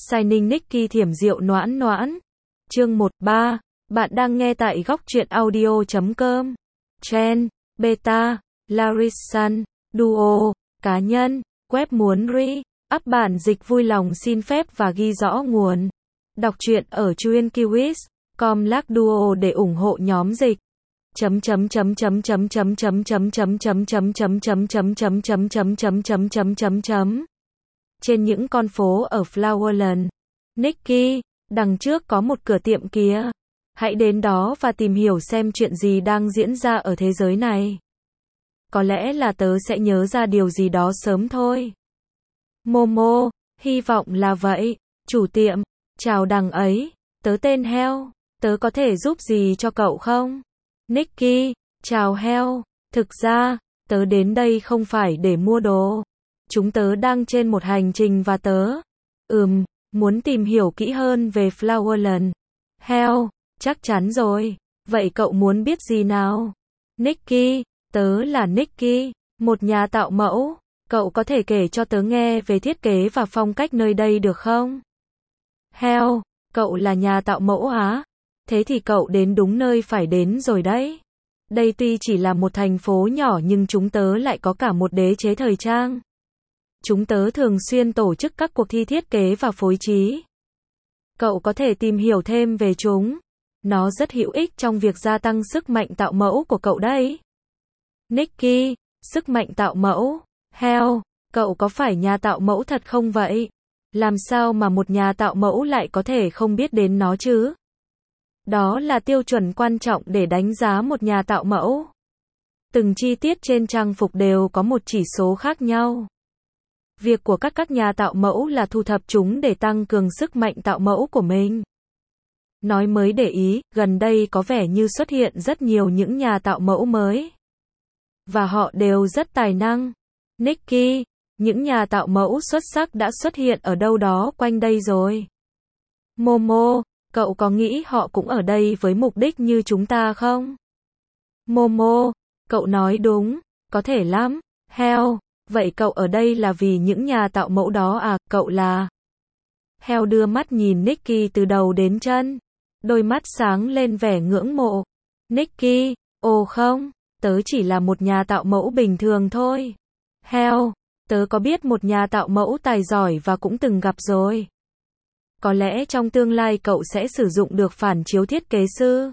Signing Nicky Thiểm Diệu Noãn Noãn. Chương 13. Bạn đang nghe tại góc truyện audio.com. Trend, Beta, Larisan, Duo, cá nhân, web muốn up bản dịch vui lòng xin phép và ghi rõ nguồn. Đọc truyện ở truyện.kiwis.com Duo để ủng hộ nhóm dịch. Trên những con phố ở Flowerland, Nicky, đằng trước có một cửa tiệm kia. Hãy đến đó và tìm hiểu xem chuyện gì đang diễn ra ở thế giới này. Có lẽ là tớ sẽ nhớ ra điều gì đó sớm thôi. Momo, hy vọng là vậy. Chủ tiệm, chào đằng ấy, tớ tên Heo, tớ có thể giúp gì cho cậu không? Nicky, chào Heo, thực ra, tớ đến đây không phải để mua đồ. Chúng tớ đang trên một hành trình và tớ, muốn tìm hiểu kỹ hơn về Flowerland. Heo, chắc chắn rồi, vậy cậu muốn biết gì nào? Nicky, tớ là Nicky, một nhà tạo mẫu, cậu có thể kể cho tớ nghe về thiết kế và phong cách nơi đây được không? Heo, cậu là nhà tạo mẫu á? Thế thì cậu đến đúng nơi phải đến rồi đấy. Đây tuy chỉ là một thành phố nhỏ nhưng chúng tớ lại có cả một đế chế thời trang. Chúng tớ thường xuyên tổ chức các cuộc thi thiết kế và phối trí. Cậu có thể tìm hiểu thêm về chúng. Nó rất hữu ích trong việc gia tăng sức mạnh tạo mẫu của cậu đấy. Nicky, sức mạnh tạo mẫu. Heo, cậu có phải nhà tạo mẫu thật không vậy? Làm sao mà một nhà tạo mẫu lại có thể không biết đến nó chứ? Đó là tiêu chuẩn quan trọng để đánh giá một nhà tạo mẫu. Từng chi tiết trên trang phục đều có một chỉ số khác nhau. Việc của các nhà tạo mẫu là thu thập chúng để tăng cường sức mạnh tạo mẫu của mình. Nói mới để ý, gần đây có vẻ như xuất hiện rất nhiều những nhà tạo mẫu mới. Và họ đều rất tài năng. Nicky, những nhà tạo mẫu xuất sắc đã xuất hiện ở đâu đó quanh đây rồi. Momo, cậu có nghĩ họ cũng ở đây với mục đích như chúng ta không? Momo, cậu nói đúng, có thể lắm. Heo, vậy cậu ở đây là vì những nhà tạo mẫu đó à, cậu là? Heo đưa mắt nhìn Nicky từ đầu đến chân. Đôi mắt sáng lên vẻ ngưỡng mộ. Nicky, ồ không, tớ chỉ là một nhà tạo mẫu bình thường thôi. Heo, tớ có biết một nhà tạo mẫu tài giỏi và cũng từng gặp rồi. Có lẽ trong tương lai cậu sẽ sử dụng được phản chiếu thiết kế sư.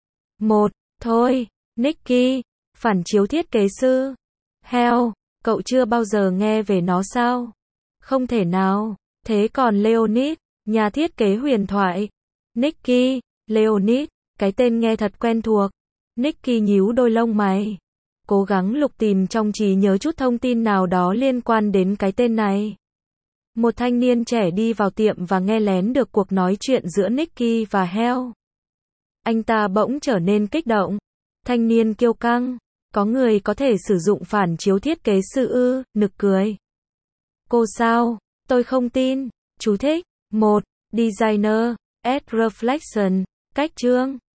Thôi, Nicky, phản chiếu thiết kế sư. Heo, cậu chưa bao giờ nghe về nó sao? Không thể nào. Thế còn Leonid, nhà thiết kế huyền thoại. Nicky, Leonid, cái tên nghe thật quen thuộc. Nicky nhíu đôi lông mày. Cố gắng lục tìm trong trí nhớ chút thông tin nào đó liên quan đến cái tên này. Một thanh niên trẻ đi vào tiệm và nghe lén được cuộc nói chuyện giữa Nicky và Heo. Anh ta bỗng trở nên kích động. Thanh niên kiêu căng. Có người có thể sử dụng phản chiếu thiết kế sư ư, nực cười. Cô sao? Tôi không tin. Chú thích. 1. Designer. Ad Reflection. Cách chương.